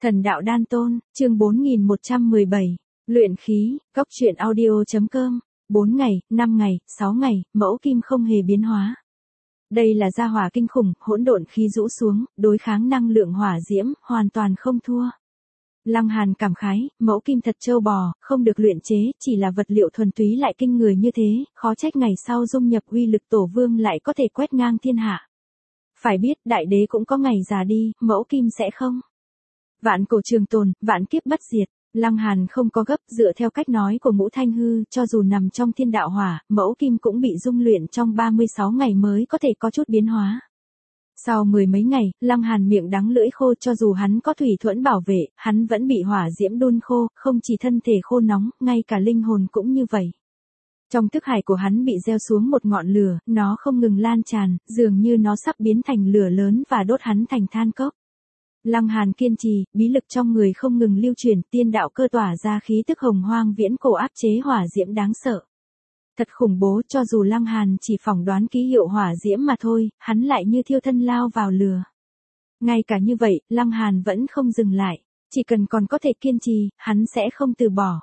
Thần đạo đan tôn, chương 4117. Luyện khí, cốc truyện audio.com. 4 ngày, 5 ngày, 6 ngày, mẫu kim không hề biến hóa. Đây là gia hỏa kinh khủng, hỗn độn khí rũ xuống, đối kháng năng lượng hỏa diễm, hoàn toàn không thua. Lăng Hàn cảm khái, mẫu kim thật trâu bò, không được luyện chế, chỉ là vật liệu thuần túy lại kinh người như thế, khó trách ngày sau dung nhập uy lực tổ vương lại có thể quét ngang thiên hạ. Phải biết, đại đế cũng có ngày già đi, mẫu kim sẽ không. Vạn cổ trường tồn, vạn kiếp bất diệt. Lăng Hàn không có gấp, dựa theo cách nói của Ngũ Thanh Hư, cho dù nằm trong thiên đạo hỏa, mẫu kim cũng bị dung luyện trong 36 ngày mới có thể có chút biến hóa. Sau 10 mấy ngày, Lăng Hàn miệng đắng lưỡi khô, cho dù hắn có thủy thuẫn bảo vệ, hắn vẫn bị hỏa diễm đun khô, không chỉ thân thể khô nóng, ngay cả linh hồn cũng như vậy. Trong thức hải của hắn bị gieo xuống một ngọn lửa, nó không ngừng lan tràn, dường như nó sắp biến thành lửa lớn và đốt hắn thành than cốc. Lăng Hàn kiên trì, bí lực trong người không ngừng lưu truyền, tiên đạo cơ tỏa ra khí tức hồng hoang viễn cổ áp chế hỏa diễm đáng sợ. Thật khủng bố, cho dù Lăng Hàn chỉ phỏng đoán ký hiệu hỏa diễm mà thôi, hắn lại như thiêu thân lao vào lửa. Ngay cả như vậy, Lăng Hàn vẫn không dừng lại, chỉ cần còn có thể kiên trì, hắn sẽ không từ bỏ.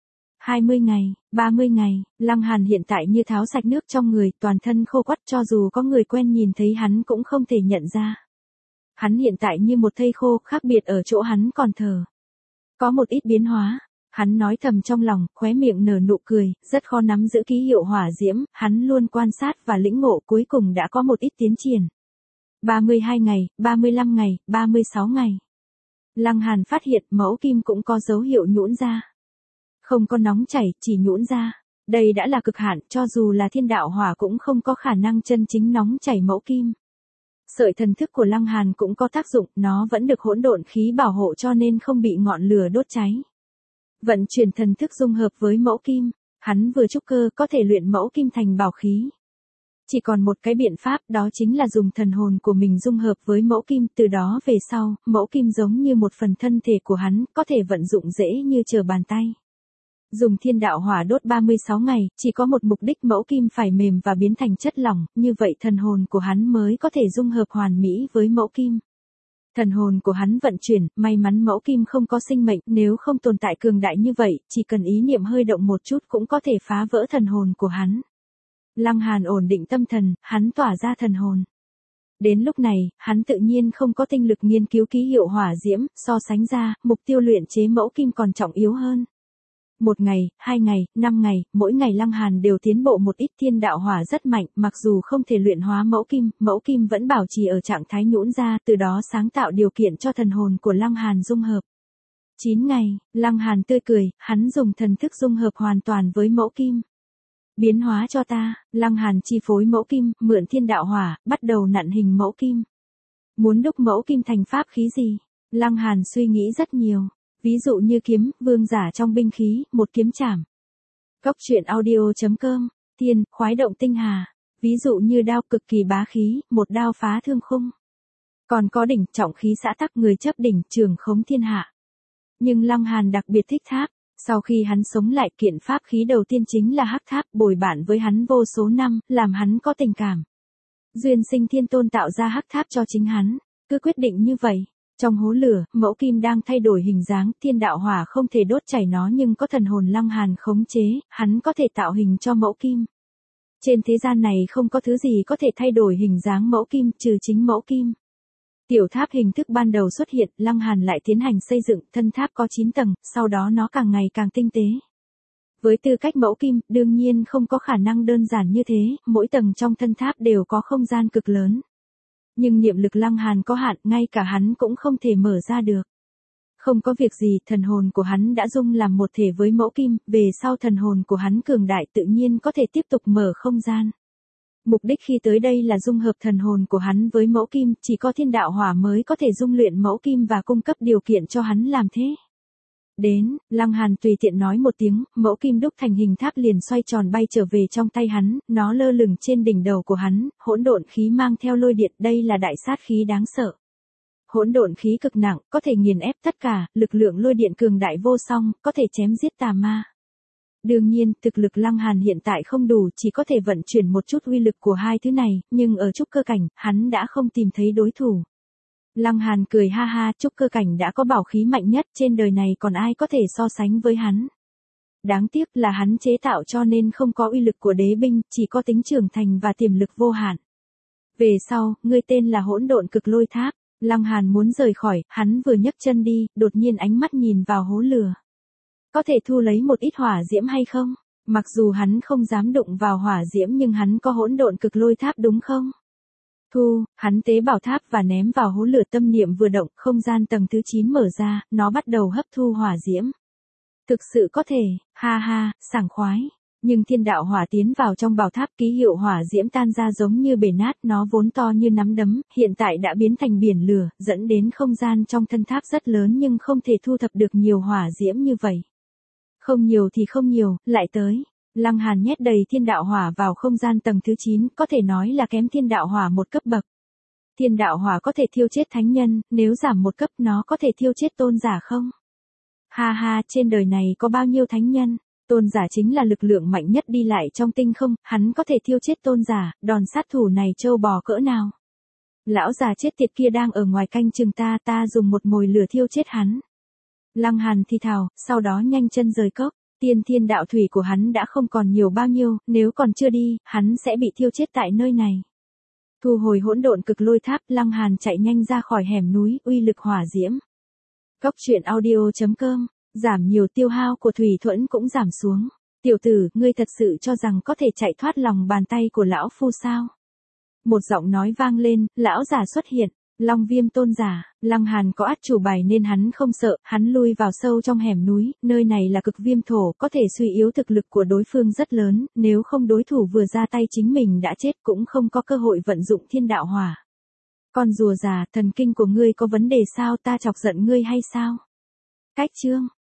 20 ngày, 30 ngày, Lăng Hàn hiện tại như tháo sạch nước trong người, toàn thân khô quắt, cho dù có người quen nhìn thấy hắn cũng không thể nhận ra. Hắn hiện tại như một thây khô, khác biệt ở chỗ hắn còn thở. Có một ít biến hóa, hắn nói thầm trong lòng, khóe miệng nở nụ cười, rất khó nắm giữ ký hiệu hỏa diễm, hắn luôn quan sát và lĩnh ngộ, cuối cùng đã có một ít tiến triển. 32 ngày, 35 ngày, 36 ngày. Lăng Hàn phát hiện mẫu kim cũng có dấu hiệu nhũn ra. Không có nóng chảy, chỉ nhũn ra. Đây đã là cực hạn, cho dù là thiên đạo hỏa cũng không có khả năng chân chính nóng chảy mẫu kim. Sợi thần thức của Lăng Hàn cũng có tác dụng, nó vẫn được hỗn độn khí bảo hộ cho nên không bị ngọn lửa đốt cháy. Vận chuyển thần thức dung hợp với mẫu kim, hắn vừa trúc cơ có thể luyện mẫu kim thành bảo khí. Chỉ còn một cái biện pháp, đó chính là dùng thần hồn của mình dung hợp với mẫu kim, từ đó về sau, mẫu kim giống như một phần thân thể của hắn, có thể vận dụng dễ như trở bàn tay. Dùng thiên đạo hỏa đốt 36 ngày, chỉ có một mục đích, mẫu kim phải mềm và biến thành chất lỏng, như vậy thần hồn của hắn mới có thể dung hợp hoàn mỹ với mẫu kim. Thần hồn của hắn vận chuyển, may mắn mẫu kim không có sinh mệnh, nếu không tồn tại cường đại như vậy, chỉ cần ý niệm hơi động một chút cũng có thể phá vỡ thần hồn của hắn. Lăng Hàn ổn định tâm thần, hắn tỏa ra thần hồn. Đến lúc này, hắn tự nhiên không có tinh lực nghiên cứu ký hiệu hỏa diễm, so sánh ra, mục tiêu luyện chế mẫu kim còn trọng yếu hơn. 1 ngày, 2 ngày, 5 ngày, mỗi ngày Lăng Hàn đều tiến bộ một ít, thiên đạo hỏa rất mạnh, mặc dù không thể luyện hóa mẫu kim vẫn bảo trì ở trạng thái nhũn ra, từ đó sáng tạo điều kiện cho thần hồn của Lăng Hàn dung hợp. 9 ngày, Lăng Hàn tươi cười, hắn dùng thần thức dung hợp hoàn toàn với mẫu kim. Biến hóa cho ta, Lăng Hàn chi phối mẫu kim, mượn thiên đạo hỏa, bắt đầu nặn hình mẫu kim. Muốn đúc mẫu kim thành pháp khí gì? Lăng Hàn suy nghĩ rất nhiều. Ví dụ như kiếm, vương giả trong binh khí, một kiếm chảm. Cốc truyện audio.com, tiên, khoái động tinh hà. Ví dụ như đao cực kỳ bá khí, một đao phá thương khung. Còn có đỉnh, trọng khí xã tắc, người chấp đỉnh, trường khống thiên hạ. Nhưng Lăng Hàn đặc biệt thích tháp. Sau khi hắn sống lại, kiện pháp khí đầu tiên chính là hắc tháp, bồi bạn với hắn vô số năm, làm hắn có tình cảm. Duyên sinh thiên tôn tạo ra hắc tháp cho chính hắn, cứ quyết định như vậy. Trong hố lửa, mẫu kim đang thay đổi hình dáng, thiên đạo hỏa không thể đốt chảy nó nhưng có thần hồn Lăng Hàn khống chế, hắn có thể tạo hình cho mẫu kim. Trên thế gian này không có thứ gì có thể thay đổi hình dáng mẫu kim trừ chính mẫu kim. Tiểu tháp hình thức ban đầu xuất hiện, Lăng Hàn lại tiến hành xây dựng, thân tháp có 9 tầng, sau đó nó càng ngày càng tinh tế. Với tư cách mẫu kim, đương nhiên không có khả năng đơn giản như thế, mỗi tầng trong thân tháp đều có không gian cực lớn. Nhưng niệm lực Lăng Hàn có hạn, ngay cả hắn cũng không thể mở ra được. Không có việc gì, thần hồn của hắn đã dung làm một thể với mẫu kim, về sau thần hồn của hắn cường đại tự nhiên có thể tiếp tục mở không gian. Mục đích khi tới đây là dung hợp thần hồn của hắn với mẫu kim, chỉ có thiên đạo hỏa mới có thể dung luyện mẫu kim và cung cấp điều kiện cho hắn làm thế. Đến, Lăng Hàn tùy tiện nói một tiếng, mẫu kim đúc thành hình tháp liền xoay tròn bay trở về trong tay hắn, nó lơ lửng trên đỉnh đầu của hắn, hỗn độn khí mang theo lôi điện, đây là đại sát khí đáng sợ. Hỗn độn khí cực nặng, có thể nghiền ép tất cả, lực lượng lôi điện cường đại vô song, có thể chém giết tà ma. Đương nhiên, thực lực Lăng Hàn hiện tại không đủ, chỉ có thể vận chuyển một chút uy lực của hai thứ này, nhưng ở trúc cơ cảnh, hắn đã không tìm thấy đối thủ. Lăng Hàn cười ha ha, trúc cơ cảnh đã có bảo khí mạnh nhất, trên đời này còn ai có thể so sánh với hắn. Đáng tiếc là hắn chế tạo cho nên không có uy lực của đế binh, chỉ có tính trưởng thành và tiềm lực vô hạn. Về sau, ngươi tên là Hỗn Độn Cực Lôi Tháp. Lăng Hàn muốn rời khỏi, hắn vừa nhấc chân đi, đột nhiên ánh mắt nhìn vào hố lửa. Có thể thu lấy một ít hỏa diễm hay không? Mặc dù hắn không dám đụng vào hỏa diễm nhưng hắn có Hỗn Độn Cực Lôi Tháp đúng không? Thu, hắn tế bảo tháp và ném vào hố lửa, tâm niệm vừa động, không gian tầng thứ 9 mở ra, nó bắt đầu hấp thu hỏa diễm. Thực sự có thể, ha ha, sảng khoái. Nhưng thiên đạo hỏa tiến vào trong bảo tháp, ký hiệu hỏa diễm tan ra giống như bể nát, nó vốn to như nắm đấm, hiện tại đã biến thành biển lửa, dẫn đến không gian trong thân tháp rất lớn nhưng không thể thu thập được nhiều hỏa diễm như vậy. Không nhiều thì không nhiều, lại tới. Lăng Hàn nhét đầy thiên đạo hỏa vào không gian tầng thứ 9, có thể nói là kém thiên đạo hỏa một cấp bậc. Thiên đạo hỏa có thể thiêu chết thánh nhân, nếu giảm một cấp nó có thể thiêu chết tôn giả không? Ha ha, trên đời này có bao nhiêu thánh nhân? Tôn giả chính là lực lượng mạnh nhất đi lại trong tinh không, hắn có thể thiêu chết tôn giả, đòn sát thủ này trâu bò cỡ nào? Lão già chết tiệt kia đang ở ngoài canh chừng ta dùng một mồi lửa thiêu chết hắn. Lăng Hàn thì thào, sau đó nhanh chân rời cốc. Tiên thiên đạo thủy của hắn đã không còn nhiều bao nhiêu, nếu còn chưa đi, hắn sẽ bị thiêu chết tại nơi này. Thu hồi Hỗn Độn Cực Lôi Tháp, Lăng Hàn chạy nhanh ra khỏi hẻm núi, uy lực hỏa diễm. Cốc truyện audio.com, giảm nhiều tiêu hao của thủy thuẫn cũng giảm xuống. Tiểu tử, ngươi thật sự cho rằng có thể chạy thoát lòng bàn tay của lão phu sao? Một giọng nói vang lên, lão già xuất hiện. Long Viêm tôn giả. Lăng Hàn có át chủ bài nên hắn không sợ, hắn lui vào sâu trong hẻm núi, nơi này là cực viêm thổ, có thể suy yếu thực lực của đối phương rất lớn, nếu không đối thủ vừa ra tay chính mình đã chết cũng không có cơ hội vận dụng thiên đạo hỏa. Con rùa già, thần kinh của ngươi có vấn đề sao, ta chọc giận ngươi hay sao? Cách chương